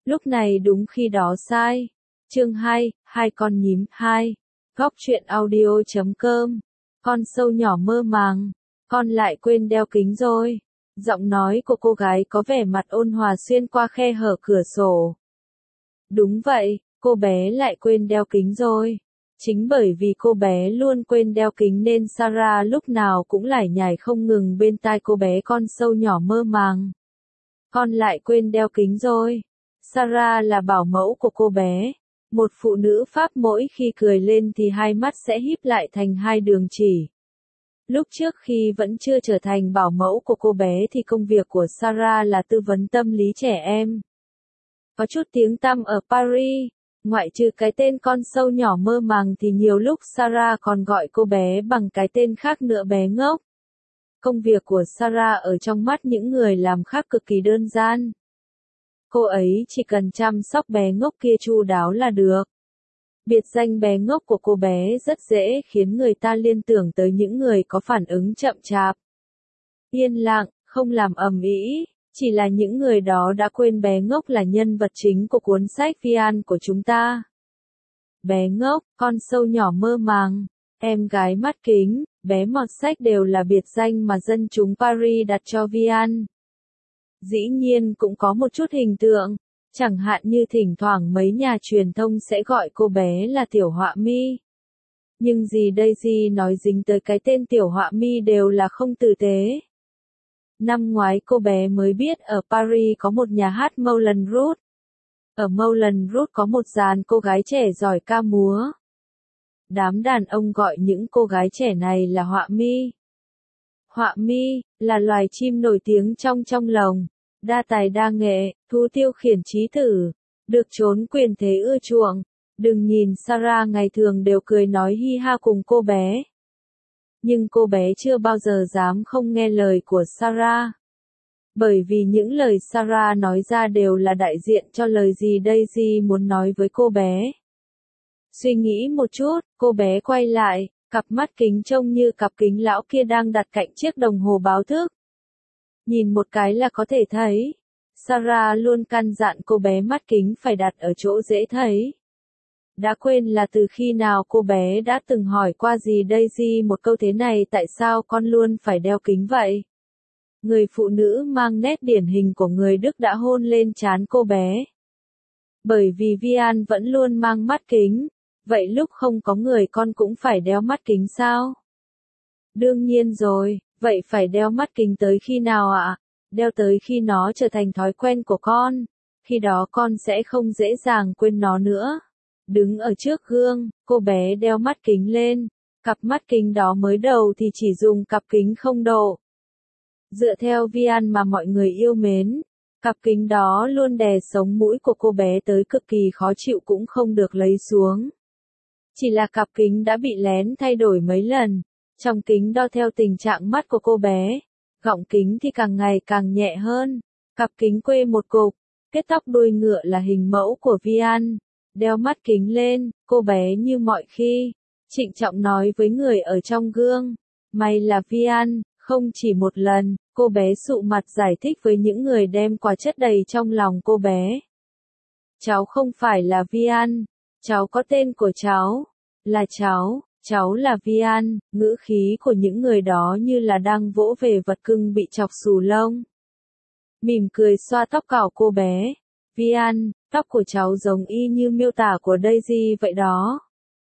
Lúc này đúng khi đó sai. Chương 2, hai con nhím 2. Góc truyện audio.com. Con sâu nhỏ mơ màng. Con lại quên đeo kính rồi. Giọng nói của cô gái có vẻ mặt ôn hòa xuyên qua khe hở cửa sổ. Đúng vậy, cô bé lại quên đeo kính rồi. Chính bởi vì cô bé luôn quên đeo kính nên Sarah lúc nào cũng lải nhải không ngừng bên tai cô bé con sâu nhỏ mơ màng. Con lại quên đeo kính rồi. Sarah là bảo mẫu của cô bé. Một phụ nữ Pháp mỗi khi cười lên thì hai mắt sẽ híp lại thành hai đường chỉ. Lúc trước khi vẫn chưa trở thành bảo mẫu của cô bé thì công việc của Sarah là tư vấn tâm lý trẻ em. Có chút tiếng tăm ở Paris, ngoại trừ cái tên con sâu nhỏ mơ màng thì nhiều lúc Sarah còn gọi cô bé bằng cái tên khác nữa, bé ngốc. Công việc của Sarah ở trong mắt những người làm khác cực kỳ đơn giản. Cô ấy chỉ cần chăm sóc bé ngốc kia chu đáo là được. Biệt danh bé ngốc của cô bé rất dễ khiến người ta liên tưởng tới những người có phản ứng chậm chạp, yên lặng, không làm ầm ĩ, chỉ là những người đó đã quên bé ngốc là nhân vật chính của cuốn sách Vian của chúng ta. Bé ngốc, con sâu nhỏ mơ màng, em gái mắt kính, bé mọt sách đều là biệt danh mà dân chúng Paris đặt cho Vian. Dĩ nhiên cũng có một chút hình tượng, chẳng hạn như thỉnh thoảng mấy nhà truyền thông sẽ gọi cô bé là Tiểu Họa Mi. Nhưng gì đây, gì nói dính tới cái tên Tiểu Họa Mi đều là không tử tế. Năm ngoái cô bé mới biết ở Paris có một nhà hát Moulin Rouge. Ở Moulin Rouge có một dàn cô gái trẻ giỏi ca múa. Đám đàn ông gọi những cô gái trẻ này là Họa Mi. Họa Mi là loài chim nổi tiếng trong lồng, đa tài đa nghệ, thú tiêu khiển chí tử, được trốn quyền thế ưa chuộng. Đừng nhìn Sarah ngày thường đều cười nói hi ha cùng cô bé. Nhưng cô bé chưa bao giờ dám không nghe lời của Sarah. Bởi vì những lời Sarah nói ra đều là đại diện cho lời gì Daisy muốn nói với cô bé. Suy nghĩ một chút, cô bé quay lại, cặp mắt kính trông như cặp kính lão kia đang đặt cạnh chiếc đồng hồ báo thức. Nhìn một cái là có thể thấy. Sarah luôn căn dặn cô bé mắt kính phải đặt ở chỗ dễ thấy. Đã quên là từ khi nào cô bé đã từng hỏi qua gì Daisy một câu thế này, tại sao con luôn phải đeo kính vậy? Người phụ nữ mang nét điển hình của người Đức đã hôn lên trán cô bé. Bởi vì Vian vẫn luôn mang mắt kính, vậy lúc không có người con cũng phải đeo mắt kính sao? Đương nhiên rồi, vậy phải đeo mắt kính tới khi nào ạ? Đeo tới khi nó trở thành thói quen của con, khi đó con sẽ không dễ dàng quên nó nữa. Đứng ở trước gương, cô bé đeo mắt kính lên, cặp mắt kính đó mới đầu thì chỉ dùng cặp kính không độ. Dựa theo Vian mà mọi người yêu mến, cặp kính đó luôn đè sống mũi của cô bé tới cực kỳ khó chịu cũng không được lấy xuống. Chỉ là cặp kính đã bị lén thay đổi mấy lần, trong kính đo theo tình trạng mắt của cô bé, gọng kính thì càng ngày càng nhẹ hơn, cặp kính quê một cục, kết tóc đuôi ngựa là hình mẫu của Vian. Đeo mắt kính lên, cô bé như mọi khi, trịnh trọng nói với người ở trong gương, mày là Vian. Không chỉ một lần, cô bé sụ mặt giải thích với những người đem quà chất đầy trong lòng cô bé. Cháu không phải là Vian, cháu có tên của cháu, là cháu là Vian. Ngữ khí của những người đó như là đang vỗ về vật cưng bị chọc xù lông. Mỉm cười xoa tóc cạo cô bé. Vian, tóc của cháu giống y như miêu tả của Daisy vậy đó.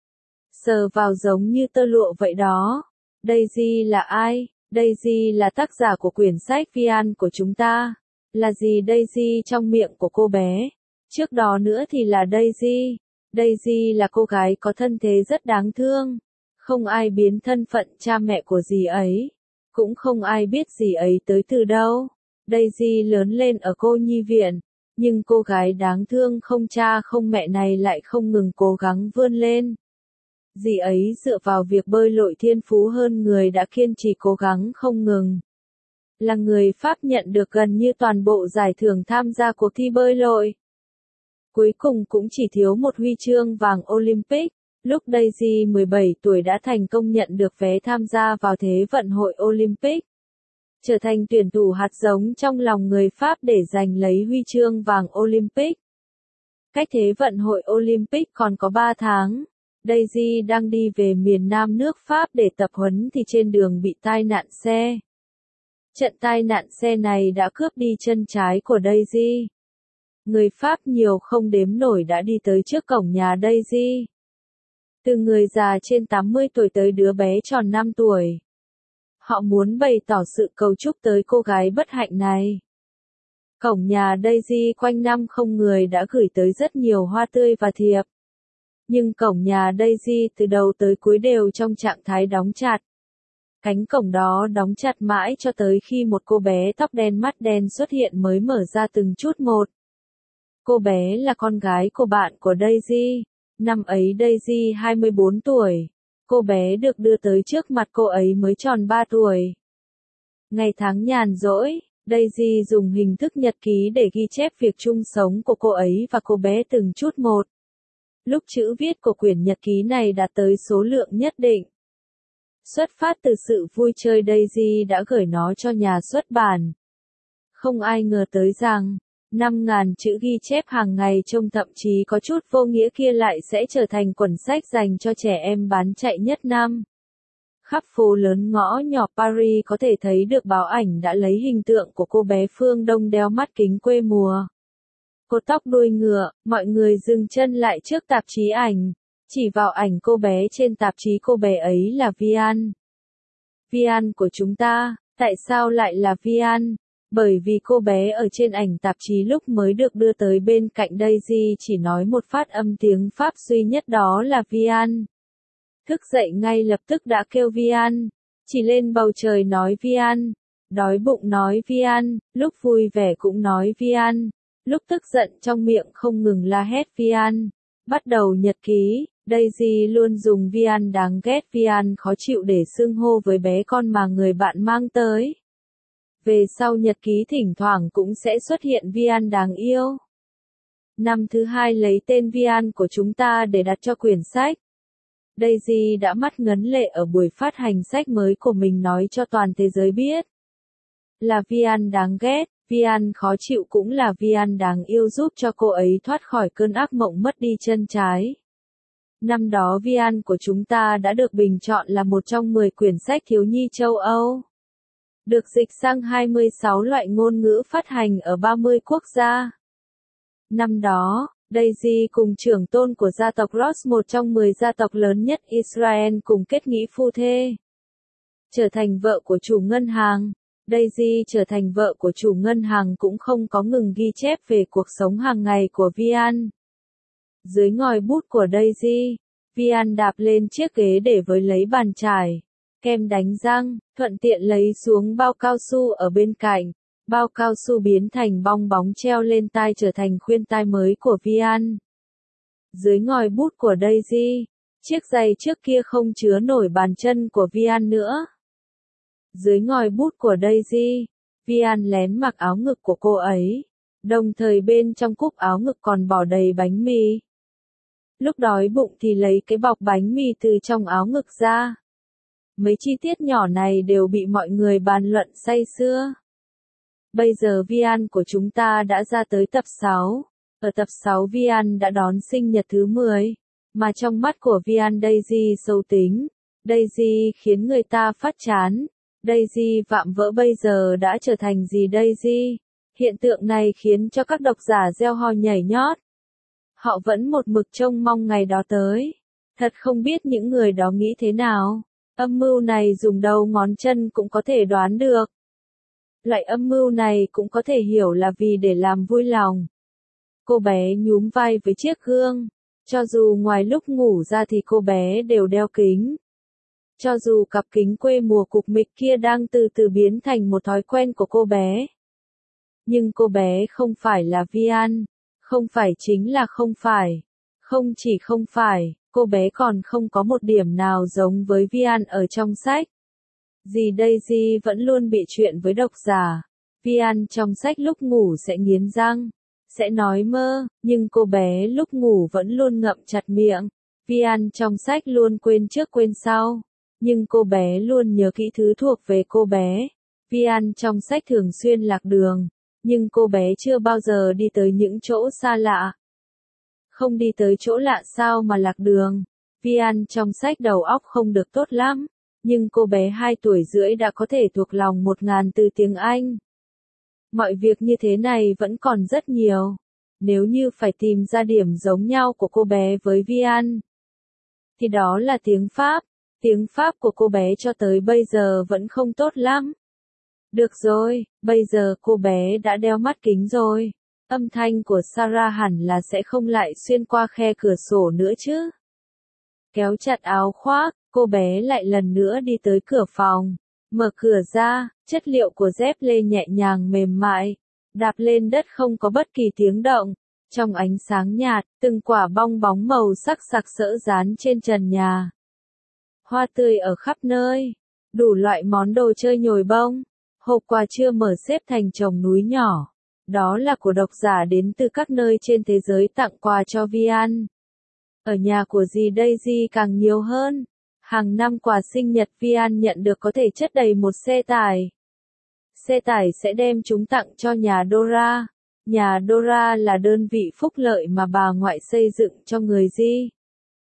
Sờ vào giống như tơ lụa vậy đó. Daisy là ai? Daisy là tác giả của quyển sách Vian của chúng ta. Là gì Daisy trong miệng của cô bé? Trước đó nữa thì là Daisy. Daisy là cô gái có thân thế rất đáng thương. Không ai biến thân phận cha mẹ của dì ấy. Cũng không ai biết dì ấy tới từ đâu. Daisy lớn lên ở cô nhi viện. Nhưng cô gái đáng thương không cha không mẹ này lại không ngừng cố gắng vươn lên. Dì ấy dựa vào việc bơi lội thiên phú hơn người đã kiên trì cố gắng không ngừng. Là người Pháp nhận được gần như toàn bộ giải thưởng tham gia cuộc thi bơi lội. Cuối cùng cũng chỉ thiếu một huy chương vàng Olympic, lúc Daisy 17 tuổi đã thành công nhận được vé tham gia vào Thế vận hội Olympic. Trở thành tuyển thủ hạt giống trong lòng người Pháp để giành lấy huy chương vàng Olympic. Cách Thế vận hội Olympic còn có 3 tháng. Daisy đang đi về miền Nam nước Pháp để tập huấn thì trên đường bị tai nạn xe. Trận tai nạn xe này đã cướp đi chân trái của Daisy. Người Pháp nhiều không đếm nổi đã đi tới trước cổng nhà Daisy. Từ người già trên 80 tuổi tới đứa bé tròn 5 tuổi. Họ muốn bày tỏ sự cầu chúc tới cô gái bất hạnh này. Cổng nhà Daisy quanh năm không người đã gửi tới rất nhiều hoa tươi và thiệp. Nhưng cổng nhà Daisy từ đầu tới cuối đều trong trạng thái đóng chặt. Cánh cổng đó đóng chặt mãi cho tới khi một cô bé tóc đen mắt đen xuất hiện mới mở ra từng chút một. Cô bé là con gái của bạn của Daisy. Năm ấy Daisy 24 tuổi. Cô bé được đưa tới trước mặt cô ấy mới tròn 3 tuổi. Ngày tháng nhàn rỗi, Daisy dùng hình thức nhật ký để ghi chép việc chung sống của cô ấy và cô bé từng chút một. Lúc chữ viết của quyển nhật ký này đạt tới số lượng nhất định. Xuất phát từ sự vui chơi Daisy đã gửi nó cho nhà xuất bản. Không ai ngờ tới rằng, 5.000 chữ ghi chép hàng ngày trông thậm chí có chút vô nghĩa kia lại sẽ trở thành quyển sách dành cho trẻ em bán chạy nhất năm. Khắp phố lớn ngõ nhỏ Paris có thể thấy được báo ảnh đã lấy hình tượng của cô bé Phương Đông đeo mắt kính quê mùa. Cột tóc đuôi ngựa, mọi người dừng chân lại trước tạp chí ảnh, chỉ vào ảnh cô bé trên tạp chí cô bé ấy là Vian. Vian của chúng ta, tại sao lại là Vian? Bởi vì cô bé ở trên ảnh tạp chí lúc mới được đưa tới bên cạnh Daisy chỉ nói một phát âm tiếng Pháp duy nhất đó là Vian. Thức dậy ngay lập tức đã kêu Vian, chỉ lên bầu trời nói Vian, đói bụng nói Vian, lúc vui vẻ cũng nói Vian, lúc tức giận trong miệng không ngừng la hét Vian. Bắt đầu nhật ký, Daisy luôn dùng Vian đáng ghét Vian khó chịu để xưng hô với bé con mà người bạn mang tới. Về sau nhật ký thỉnh thoảng cũng sẽ xuất hiện Vian đáng yêu. Năm thứ 2 lấy tên Vian của chúng ta để đặt cho quyển sách. Daisy đã mắt ngấn lệ ở buổi phát hành sách mới của mình nói cho toàn thế giới biết. Là Vian đáng ghét, Vian khó chịu cũng là Vian đáng yêu giúp cho cô ấy thoát khỏi cơn ác mộng mất đi chân trái. Năm đó Vian của chúng ta đã được bình chọn là một trong 10 quyển sách thiếu nhi châu Âu. Được dịch sang 26 loại ngôn ngữ phát hành ở 30 quốc gia. Năm đó, Daisy cùng trưởng tôn của gia tộc Ross, một trong 10 gia tộc lớn nhất Israel, cùng kết nghĩa phu thê. Trở thành vợ của chủ ngân hàng, Daisy trở thành vợ của chủ ngân hàng cũng không có ngừng ghi chép về cuộc sống hàng ngày của Vian. Dưới ngòi bút của Daisy, Vian đạp lên chiếc ghế để với lấy bàn chải, kem đánh răng, thuận tiện lấy xuống bao cao su ở bên cạnh. Bao cao su biến thành bong bóng treo lên tai trở thành khuyên tai mới của Vian. Dưới ngòi bút của Daisy, chiếc giày trước kia không chứa nổi bàn chân của Vian nữa. Dưới ngòi bút của Daisy, Vian lén mặc áo ngực của cô ấy, đồng thời bên trong cúc áo ngực còn bỏ đầy bánh mì. Lúc đói bụng thì lấy cái bọc bánh mì từ trong áo ngực ra. Mấy chi tiết nhỏ này đều bị mọi người bàn luận say sưa. Bây giờ Vian của chúng ta đã ra tới tập 6. Ở tập 6 Vian đã đón sinh nhật thứ 10. Mà trong mắt của Vian Daisy xấu tính. Daisy khiến người ta phát chán. Daisy vạm vỡ bây giờ đã trở thành gì Daisy? Hiện tượng này khiến cho các độc giả reo hò nhảy nhót. Họ vẫn một mực trông mong ngày đó tới. Thật không biết những người đó nghĩ thế nào. Âm mưu này dùng đầu ngón chân cũng có thể đoán được. Loại âm mưu này cũng có thể hiểu là vì để làm vui lòng. Cô bé nhún vai với chiếc gương. Cho dù ngoài lúc ngủ ra thì cô bé đều đeo kính. Cho dù cặp kính quê mùa cục mịch kia đang từ từ biến thành một thói quen của cô bé. Nhưng cô bé không phải là Vian. Không phải chính là không phải. Không chỉ không phải, cô bé còn không có một điểm nào giống với Vian ở trong sách. Dì Daisy vẫn luôn bị chuyện với độc giả. Vian trong sách lúc ngủ sẽ nghiến răng, sẽ nói mơ, nhưng cô bé lúc ngủ vẫn luôn ngậm chặt miệng. Vian trong sách luôn quên trước quên sau, nhưng cô bé luôn nhớ kỹ thứ thuộc về cô bé. Vian trong sách thường xuyên lạc đường, nhưng cô bé chưa bao giờ đi tới những chỗ xa lạ. Không đi tới chỗ lạ sao mà lạc đường. Vian trong sách đầu óc không được tốt lắm, nhưng cô bé 2 tuổi rưỡi đã có thể thuộc lòng 1000 từ tiếng Anh. Mọi việc như thế này vẫn còn rất nhiều. Nếu như phải tìm ra điểm giống nhau của cô bé với Vian, thì đó là tiếng Pháp. Tiếng Pháp của cô bé cho tới bây giờ vẫn không tốt lắm. Được rồi, bây giờ cô bé đã đeo mắt kính rồi. Âm thanh của Sarah hẳn là sẽ không lại xuyên qua khe cửa sổ nữa chứ. Kéo chặt áo khoác, cô bé lại lần nữa đi tới cửa phòng. Mở cửa ra, chất liệu của dép lê nhẹ nhàng mềm mại. Đạp lên đất không có bất kỳ tiếng động. Trong ánh sáng nhạt, từng quả bong bóng màu sắc sặc sỡ dán trên trần nhà. Hoa tươi ở khắp nơi. Đủ loại món đồ chơi nhồi bông. Hộp quà chưa mở xếp thành chồng núi nhỏ. Đó là của độc giả đến từ các nơi trên thế giới tặng quà cho Vian. Ở nhà của dì Daisy càng nhiều hơn. Hàng năm quà sinh nhật Vian nhận được có thể chất đầy một xe tải. Xe tải sẽ đem chúng tặng cho nhà Dora. Nhà Dora là đơn vị phúc lợi mà bà ngoại xây dựng cho người Di.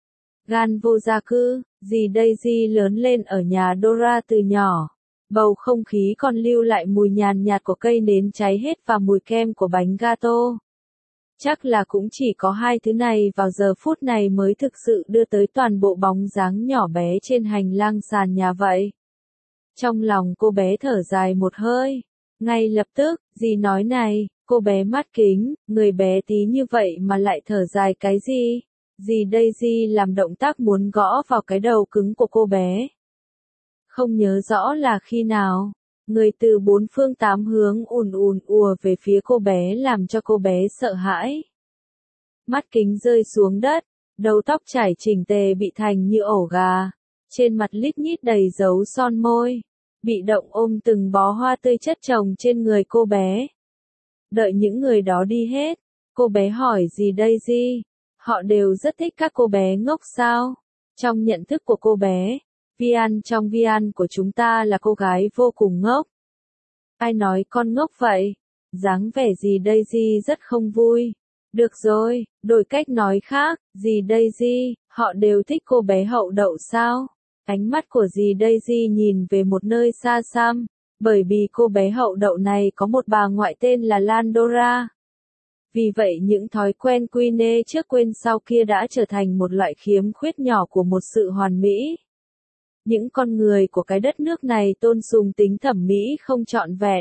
Gan vô gia cư, dì Daisy lớn lên ở nhà Dora từ nhỏ. Bầu không khí còn lưu lại mùi nhàn nhạt của cây nến cháy hết và mùi kem của bánh gato. Chắc là cũng chỉ có 2 thứ này vào giờ phút này mới thực sự đưa tới toàn bộ bóng dáng nhỏ bé trên hành lang sàn nhà vậy. Trong lòng cô bé thở dài một hơi. Ngay lập tức, dì nói này, cô bé mắt kính, người bé tí như vậy mà lại thở dài cái gì? Dì Daisy làm động tác muốn gõ vào cái đầu cứng của cô bé. Không nhớ rõ là khi nào, người từ 4 phương 8 hướng ùn ùa về phía cô bé làm cho cô bé sợ hãi. Mắt kính rơi xuống đất, đầu tóc chải chỉnh tề bị thành như ổ gà, trên mặt lít nhít đầy dấu son môi, bị động ôm từng bó hoa tươi chất chồng trên người cô bé. Đợi những người đó đi hết, cô bé hỏi dì Daisy, họ đều rất thích các cô bé ngốc sao? Trong nhận thức của cô bé, Vian trong Vian của chúng ta là cô gái vô cùng ngốc. Ai nói con ngốc vậy? Dáng vẻ dì Daisy rất không vui. Được rồi, đổi cách nói khác, dì Daisy, họ đều thích cô bé hậu đậu sao? Ánh mắt của dì Daisy nhìn về một nơi xa xăm, bởi vì cô bé hậu đậu này có một bà ngoại tên là Landora. Vì vậy những thói quen quy nê trước quên sau kia đã trở thành một loại khiếm khuyết nhỏ của một sự hoàn mỹ. Những con người của cái đất nước này tôn sùng tính thẩm mỹ không trọn vẹn.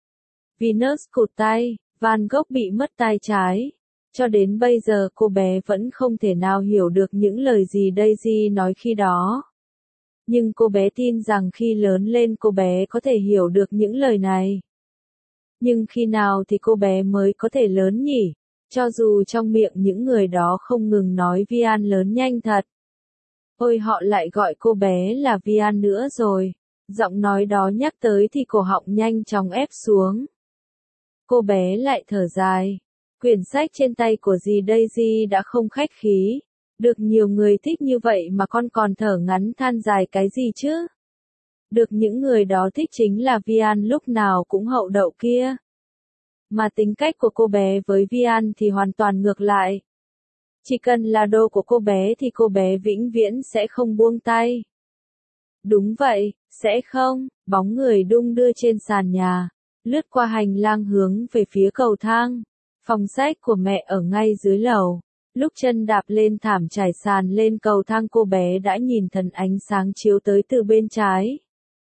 Venus cụt tay, Van Gogh bị mất tay trái. Cho đến bây giờ cô bé vẫn không thể nào hiểu được những lời gì Daisy nói khi đó. Nhưng cô bé tin rằng khi lớn lên cô bé có thể hiểu được những lời này. Nhưng khi nào thì cô bé mới có thể lớn nhỉ? Cho dù trong miệng những người đó không ngừng nói Vian lớn nhanh thật. Ôi họ lại gọi cô bé là Vian nữa rồi. Giọng nói đó nhắc tới thì cổ họng nhanh chóng ép xuống. Cô bé lại thở dài. Quyển sách trên tay của dì Daisy đã không khách khí. Được nhiều người thích như vậy mà con còn thở ngắn than dài cái gì chứ? Được những người đó thích chính là Vian lúc nào cũng hậu đậu kia. Mà tính cách của cô bé với Vian thì hoàn toàn ngược lại. Chỉ cần là đồ của cô bé thì cô bé vĩnh viễn sẽ không buông tay. Đúng vậy, sẽ không, bóng người đung đưa trên sàn nhà, lướt qua hành lang hướng về phía cầu thang. Phòng sách của mẹ ở ngay dưới lầu. Lúc chân đạp lên thảm trải sàn lên cầu thang cô bé đã nhìn thấy ánh sáng chiếu tới từ bên trái.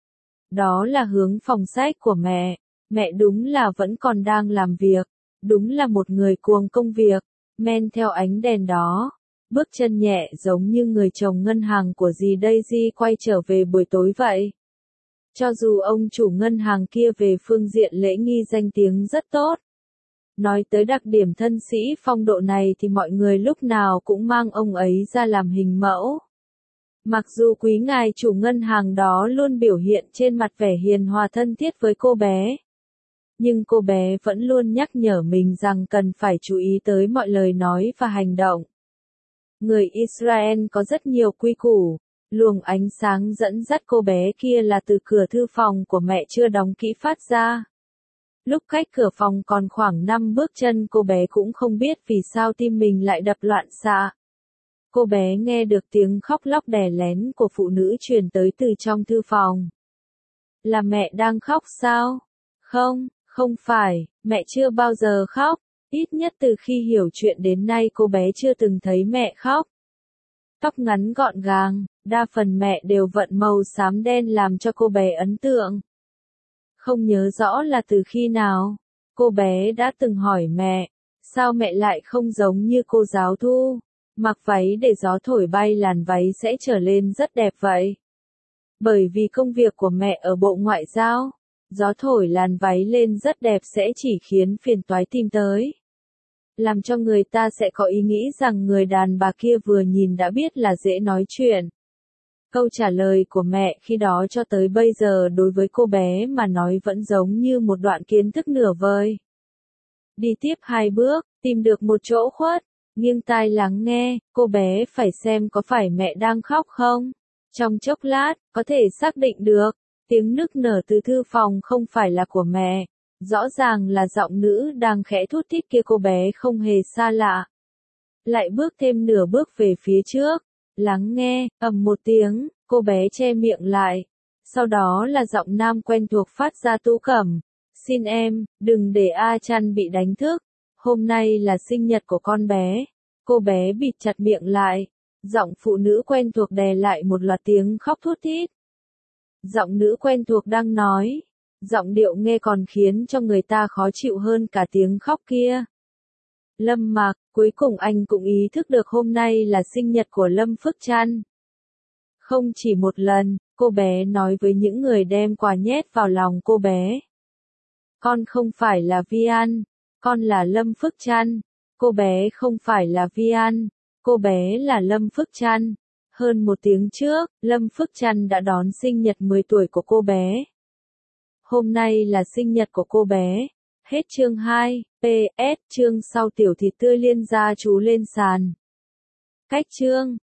Đó là hướng phòng sách của mẹ. Mẹ đúng là vẫn còn đang làm việc. Đúng là một người cuồng công việc. Men theo ánh đèn đó. Bước chân nhẹ giống như người chồng ngân hàng của dì Daisy quay trở về buổi tối vậy. Cho dù ông chủ ngân hàng kia về phương diện lễ nghi danh tiếng rất tốt. Nói tới đặc điểm thân sĩ phong độ này thì mọi người lúc nào cũng mang ông ấy ra làm hình mẫu. Mặc dù quý ngài chủ ngân hàng đó luôn biểu hiện trên mặt vẻ hiền hòa thân thiết với cô bé. Nhưng cô bé vẫn luôn nhắc nhở mình rằng cần phải chú ý tới mọi lời nói và hành động. Người Israel có rất nhiều quy củ. Luồng ánh sáng dẫn dắt cô bé kia là từ cửa thư phòng của mẹ chưa đóng kỹ phát ra. Lúc cách cửa phòng còn khoảng 5 bước chân, cô bé cũng không biết vì sao tim mình lại đập loạn xạ. Cô bé nghe được tiếng khóc lóc đè lén của phụ nữ truyền tới từ trong thư phòng. Là mẹ đang khóc sao? Không, không phải, mẹ chưa bao giờ khóc. Ít nhất từ khi hiểu chuyện đến nay cô bé chưa từng thấy mẹ khóc. Tóc ngắn gọn gàng, đa phần mẹ đều vận màu xám đen làm cho cô bé ấn tượng. Không nhớ rõ là từ khi nào, cô bé đã từng hỏi mẹ, sao mẹ lại không giống như cô giáo Thu, mặc váy để gió thổi bay làn váy sẽ trở lên rất đẹp vậy. Bởi vì công việc của mẹ ở Bộ Ngoại giao, gió thổi làn váy lên rất đẹp sẽ chỉ khiến phiền toái tìm tới. Làm cho người ta sẽ có ý nghĩ rằng người đàn bà kia vừa nhìn đã biết là dễ nói chuyện. Câu trả lời của mẹ khi đó cho tới bây giờ đối với cô bé mà nói vẫn giống như một đoạn kiến thức nửa vời. Đi tiếp 2 bước, tìm được một chỗ khuất, nghiêng tai lắng nghe, cô bé phải xem có phải mẹ đang khóc không. Trong chốc lát, có thể xác định được, tiếng nức nở từ thư phòng không phải là của mẹ. Rõ ràng là giọng nữ đang khẽ thút thít kia, cô bé không hề xa lạ. Lại bước thêm nửa bước về phía trước, lắng nghe, ầm một tiếng, cô bé che miệng lại. Sau đó là giọng nam quen thuộc phát ra: Tú Cẩm, xin em, đừng để A Chăn bị đánh thức. Hôm nay là sinh nhật của con bé. Cô bé bịt chặt miệng lại. Giọng phụ nữ quen thuộc đè lại một loạt tiếng khóc thút thít. Giọng nữ quen thuộc đang nói. Giọng điệu nghe còn khiến cho người ta khó chịu hơn cả tiếng khóc kia. Lâm Mạc, cuối cùng anh cũng ý thức được hôm nay là sinh nhật của Lâm Phước Trăn. Không chỉ một lần, cô bé nói với những người đem quà nhét vào lòng cô bé. Con không phải là Vi An, con là Lâm Phước Trăn. Cô bé không phải là Vi An, cô bé là Lâm Phước Trăn. Hơn 1 tiếng trước, Lâm Phước Trăn đã đón sinh nhật 10 tuổi của cô bé. Hôm nay là sinh nhật của cô bé. Hết chương 2, PS, chương sau tiểu thịt tươi liên gia chú lên sàn. Cách chương.